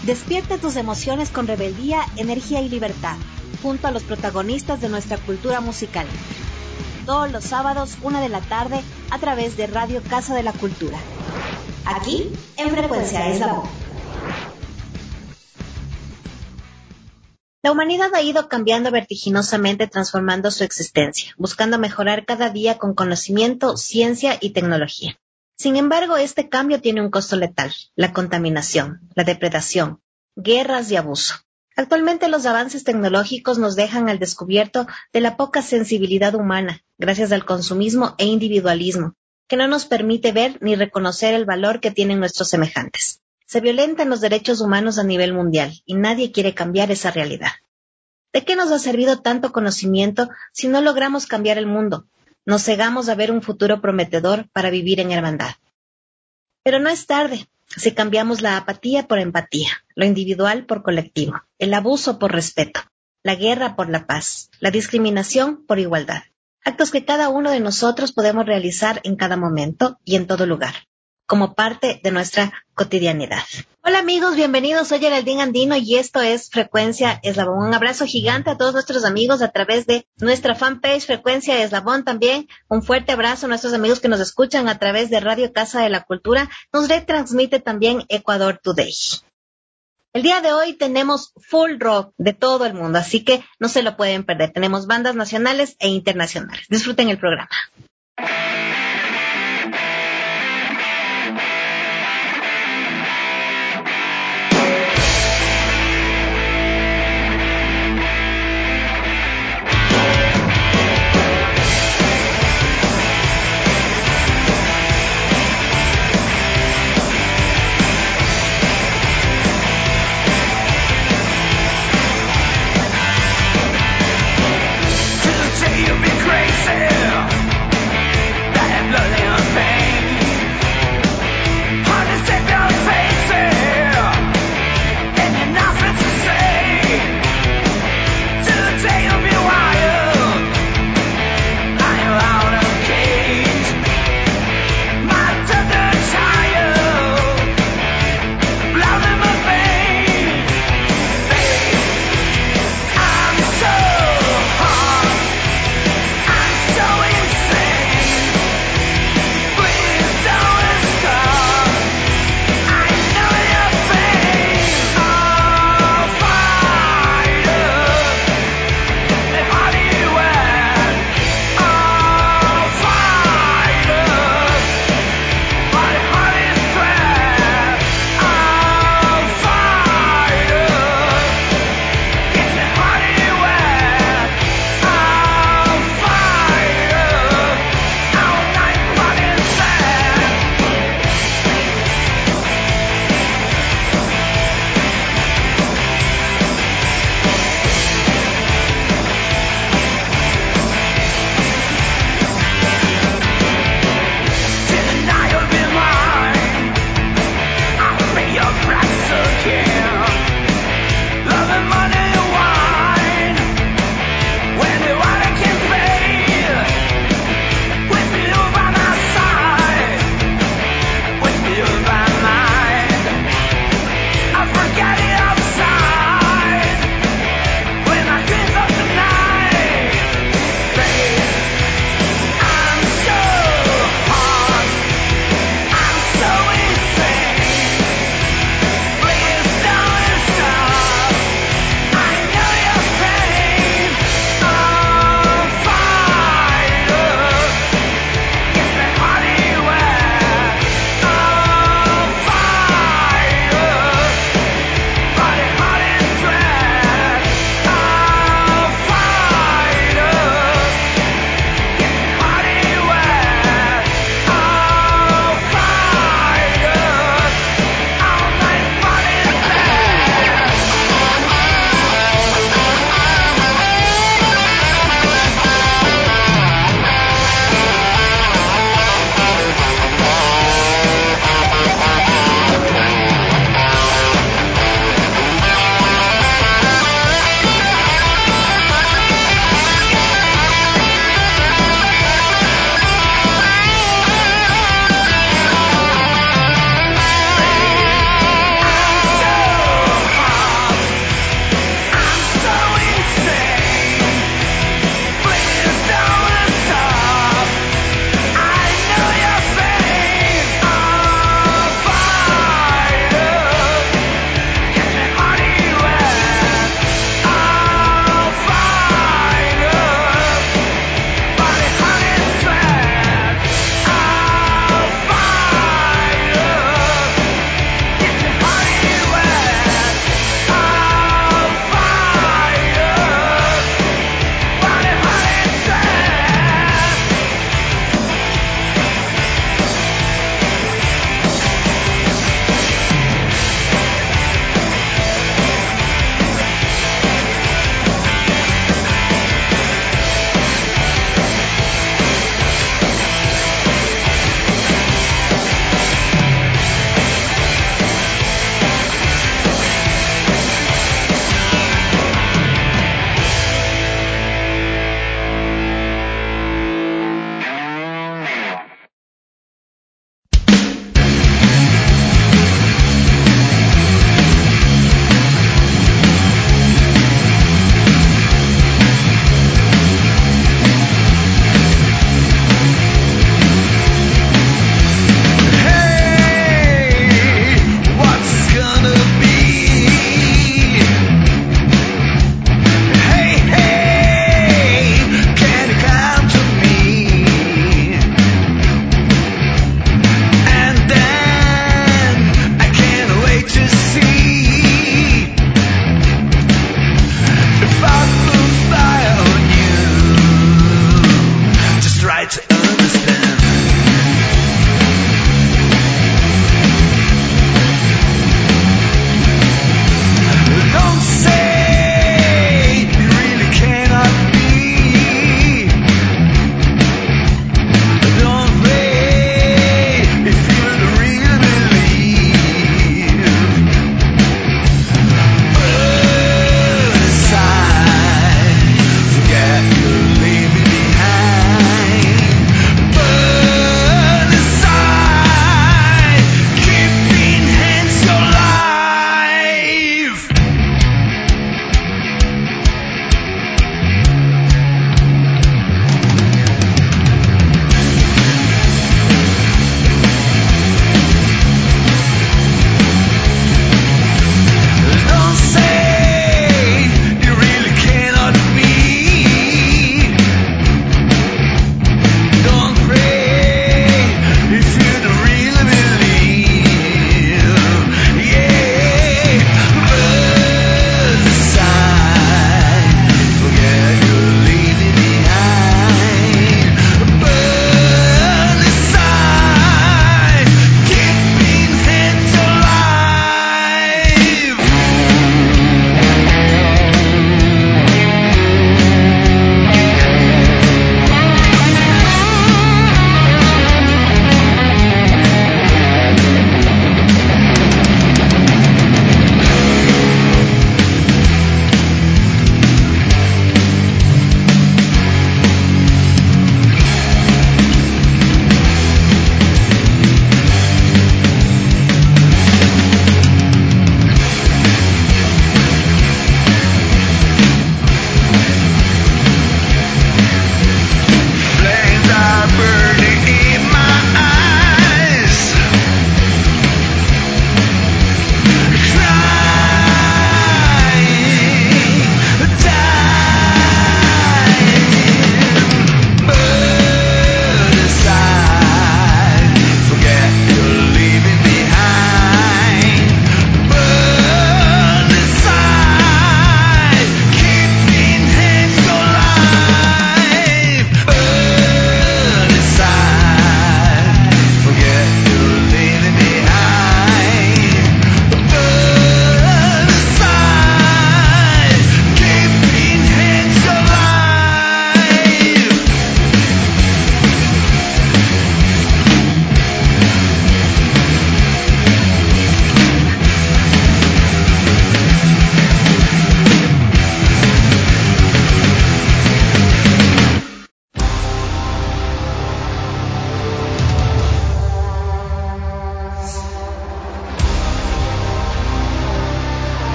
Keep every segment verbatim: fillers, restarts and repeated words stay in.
Despierta tus emociones con rebeldía, energía y libertad, junto a los protagonistas de nuestra cultura musical. Todos los sábados, una de la tarde, a través de Radio Casa de la Cultura. Aquí, en Frecuencia Eslabón. La humanidad ha ido cambiando vertiginosamente, transformando su existencia, buscando mejorar cada día con conocimiento, ciencia y tecnología. Sin embargo, este cambio tiene un costo letal: la contaminación, la depredación, guerras y abuso. Actualmente los avances tecnológicos nos dejan al descubierto de la poca sensibilidad humana, gracias al consumismo e individualismo, que no nos permite ver ni reconocer el valor que tienen nuestros semejantes. Se violentan los derechos humanos a nivel mundial y nadie quiere cambiar esa realidad. ¿De qué nos ha servido tanto conocimiento si no logramos cambiar el mundo? Nos cegamos a ver un futuro prometedor para vivir en hermandad. Pero no es tarde si cambiamos la apatía por empatía, lo individual por colectivo, el abuso por respeto, la guerra por la paz, la discriminación por igualdad. Actos que cada uno de nosotros podemos realizar en cada momento y en todo lugar, como parte de nuestra cotidianidad. Hola amigos, bienvenidos, soy Geraldine Andino y esto es Frecuencia Eslabón. Un abrazo gigante a todos nuestros amigos a través de nuestra fanpage Frecuencia Eslabón. También un fuerte abrazo a nuestros amigos que nos escuchan a través de Radio Casa de la Cultura. Nos retransmite también Ecuador Today. El día de hoy tenemos full rock de todo el mundo, así que no se lo pueden perder. Tenemos bandas nacionales e internacionales. Disfruten el programa. You'll be crazy.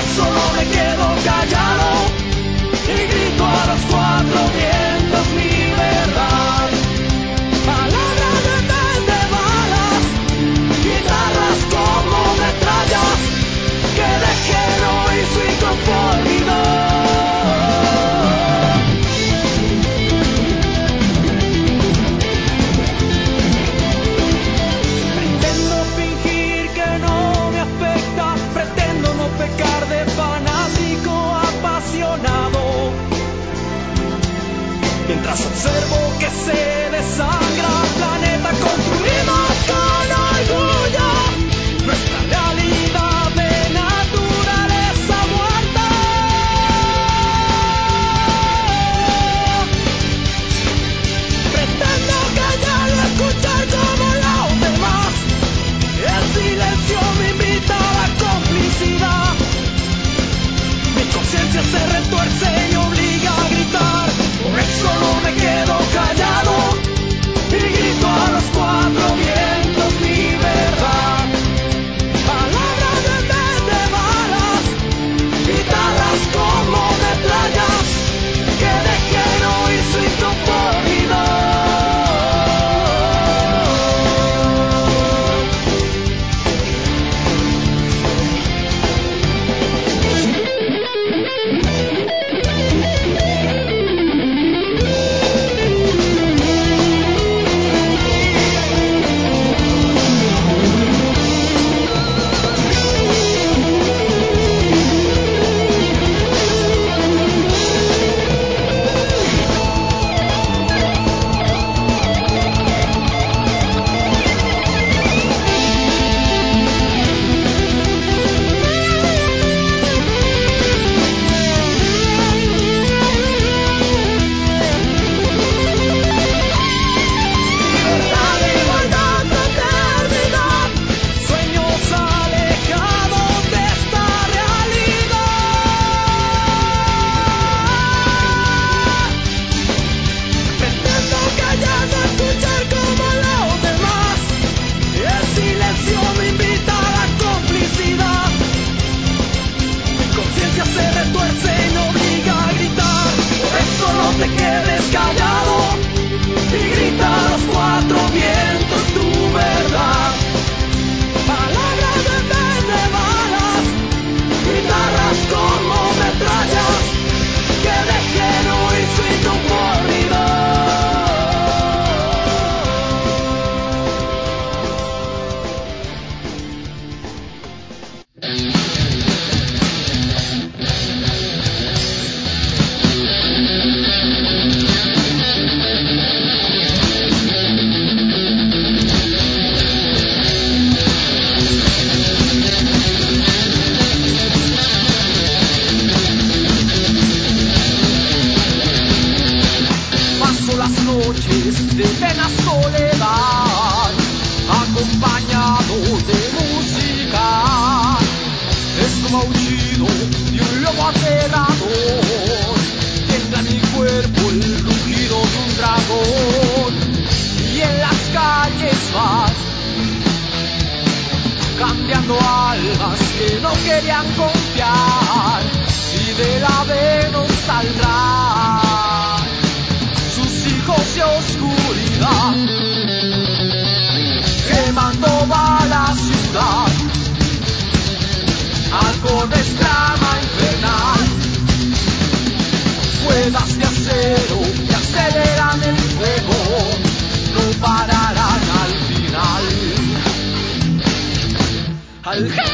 eso no me quedo callado y grito a los cuatro vientos mi verdad. Palabras en vez de balas, guitarras como metrallas que dejen oír su inconformidad. Pretendo fingir que no me afecta, pretendo no pecar de fanático apasionado, mientras observo que se desangra el planeta. Construimos con orgullo nuestra realidad de naturaleza muerta. Pretendo callar y escuchar como los demás. El silencio me invita a la complicidad. Mi conciencia se retuerce y obliga a gritar. Por eso no me quedo callado y grito a los cuatro vientos mi verdad. Palabras en vez de balas, guitarras como metrallas que dejen oír su inconformidad. De pena soledad, acompañado de música, es como aullido de un lobo aterrador, tiembla en mi cuerpo el rugido de un dragón, y en las calles vas, cambiando almas que no querían confiar, y del aveno saldrán sus hijos de oscuridad, quemando va la ciudad, halcones trama infernal, ruedas de acero que aceleran el fuego, no pararán al final. Al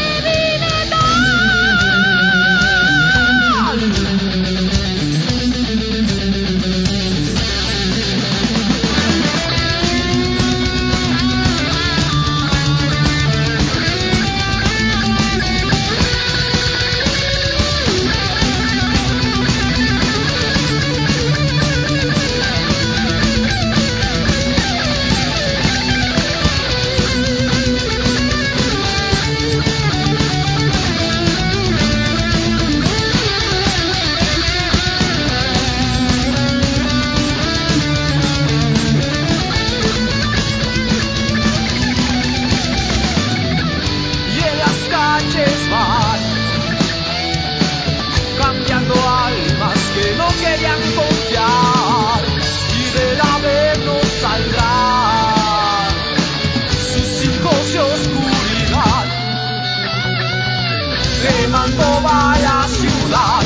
queman toda la ciudad.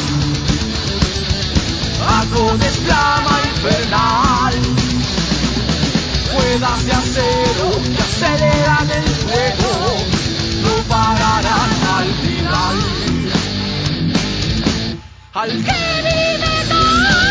Acordes flama infernal, ruedas de acero que aceleran el fuego, no pararán al final. Al heavy metal.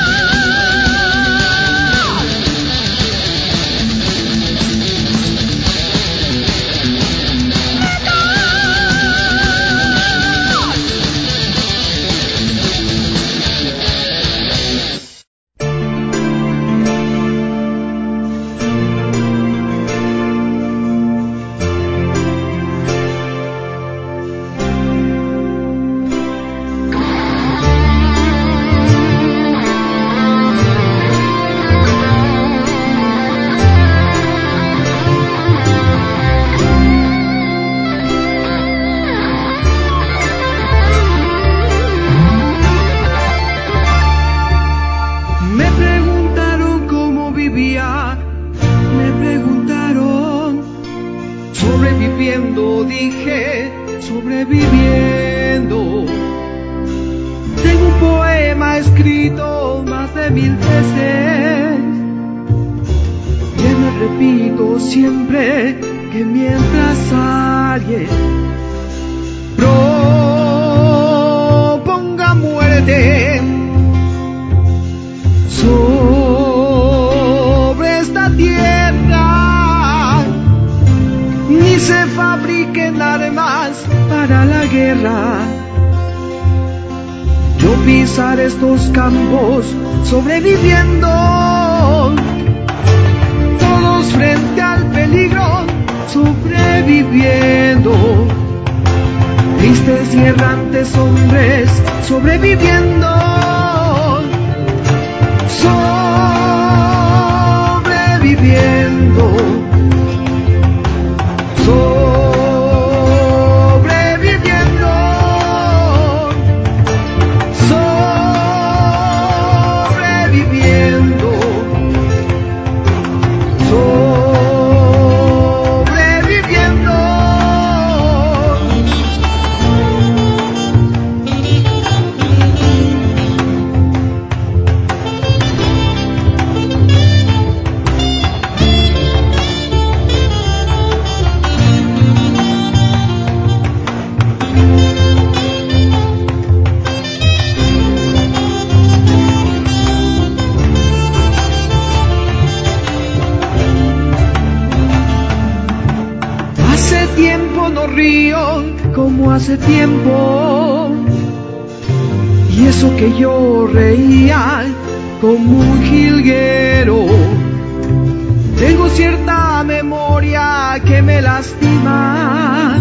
Estos campos sobreviviendo, todos frente al peligro, sobreviviendo, tristes y errantes hombres sobreviviendo, sobreviviendo, sobreviviendo. Hace tiempo, y eso que yo reía como un jilguero, tengo cierta memoria que me lastima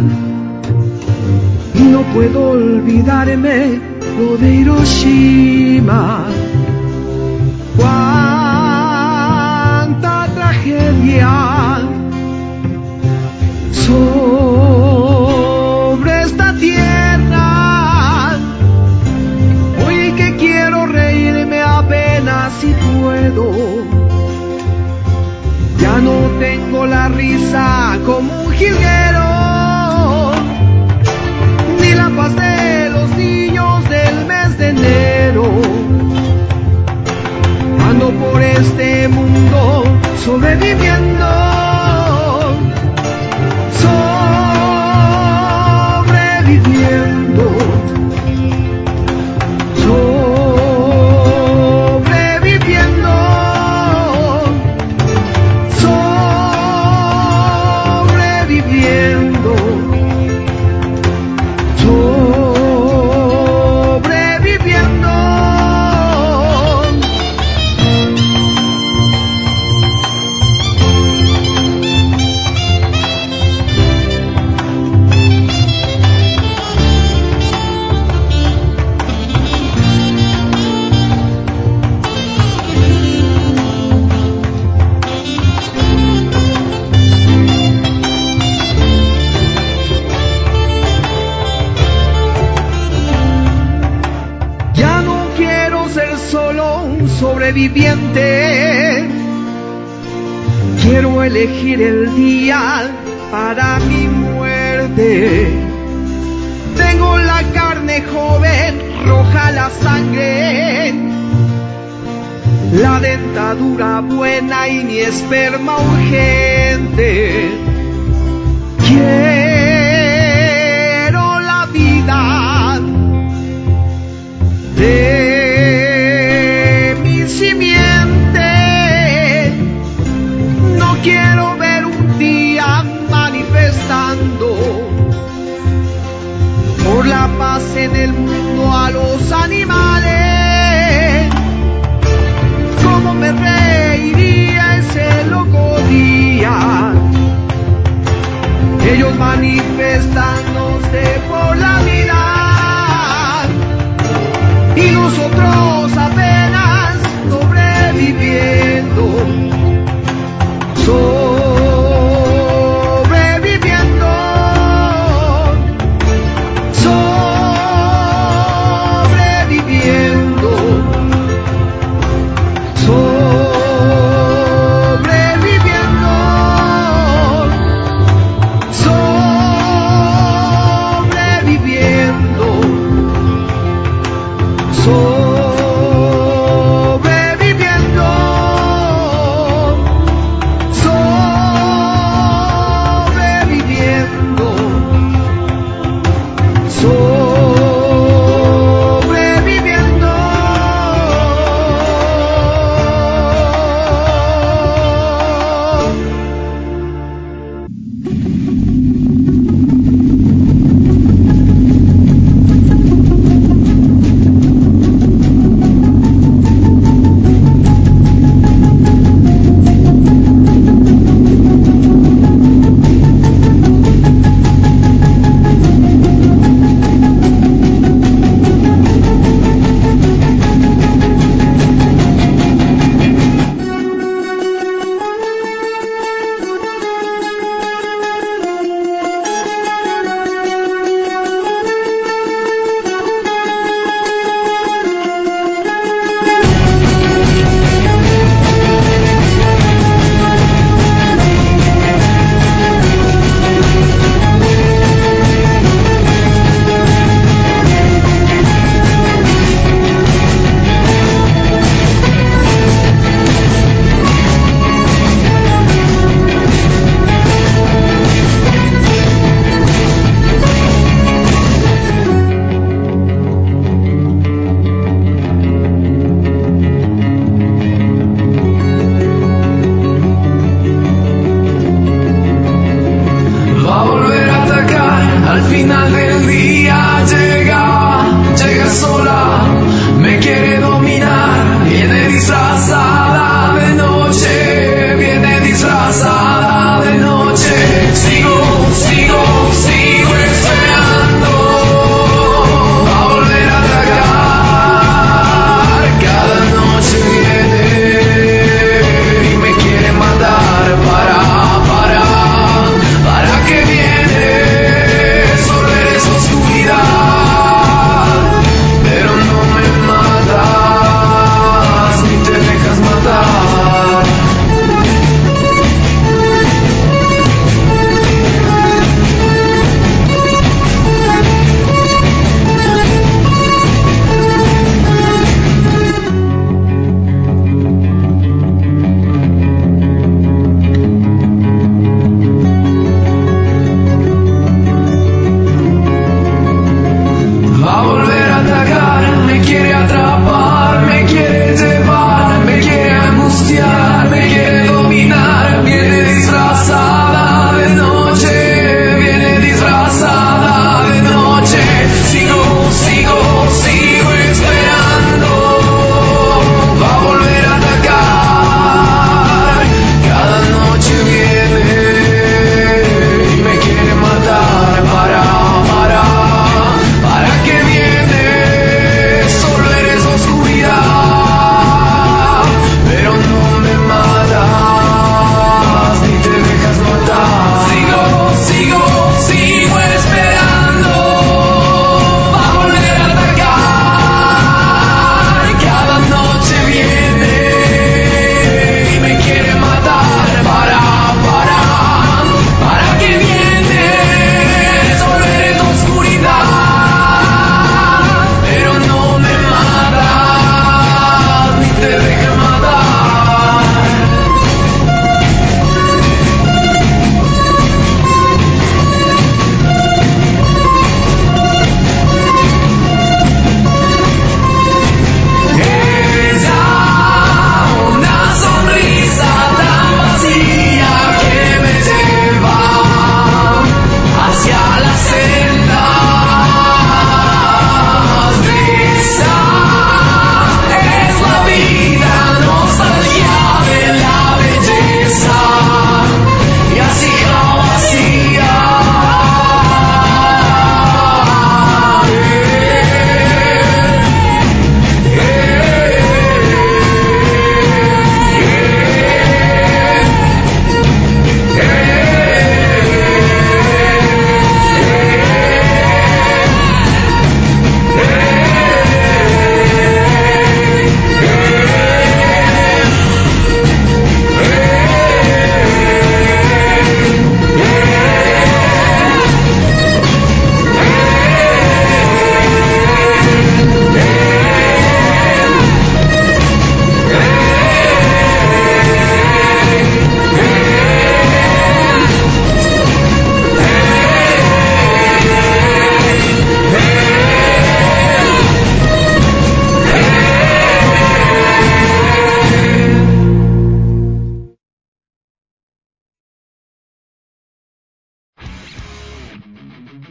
y no puedo olvidarme lo de Hiroshima. Cuánta tragedia sobre esta tierra, hoy que quiero reírme apenas si puedo, ya no tengo la risa como un jilguero, ni la paz de los niños del mes de enero, ando por este mundo sobreviviendo. Sobreviviendo, sobreviviendo, sobreviviendo, sobreviviendo. Sobreviviente, quiero elegir el día para mi muerte. Tengo Traigo la carne joven, roja la sangre, la dentadura buena y mi esperma urgente. Quiero la vida de mi simiente. No quiero ver un día manifestando por la paz en el mundo a los animales. Cómo me reiría ese loco día, ellos manifestándose por la vida y nosotros apenas sobreviviendo, sobreviviendo, sobreviviendo, sobreviviendo, sobreviviendo, sobreviviendo, sobreviviendo, sobreviviendo. Pero no me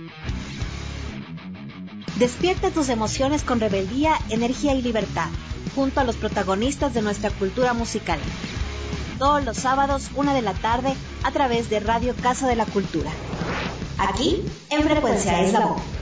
Despierta tus emociones con rebeldía, energía y libertad, junto a los protagonistas de nuestra cultura musical. Todos los sábados, una de la tarde, a través de Radio Casa de la Cultura. Aquí, en Frecuencia es la voz.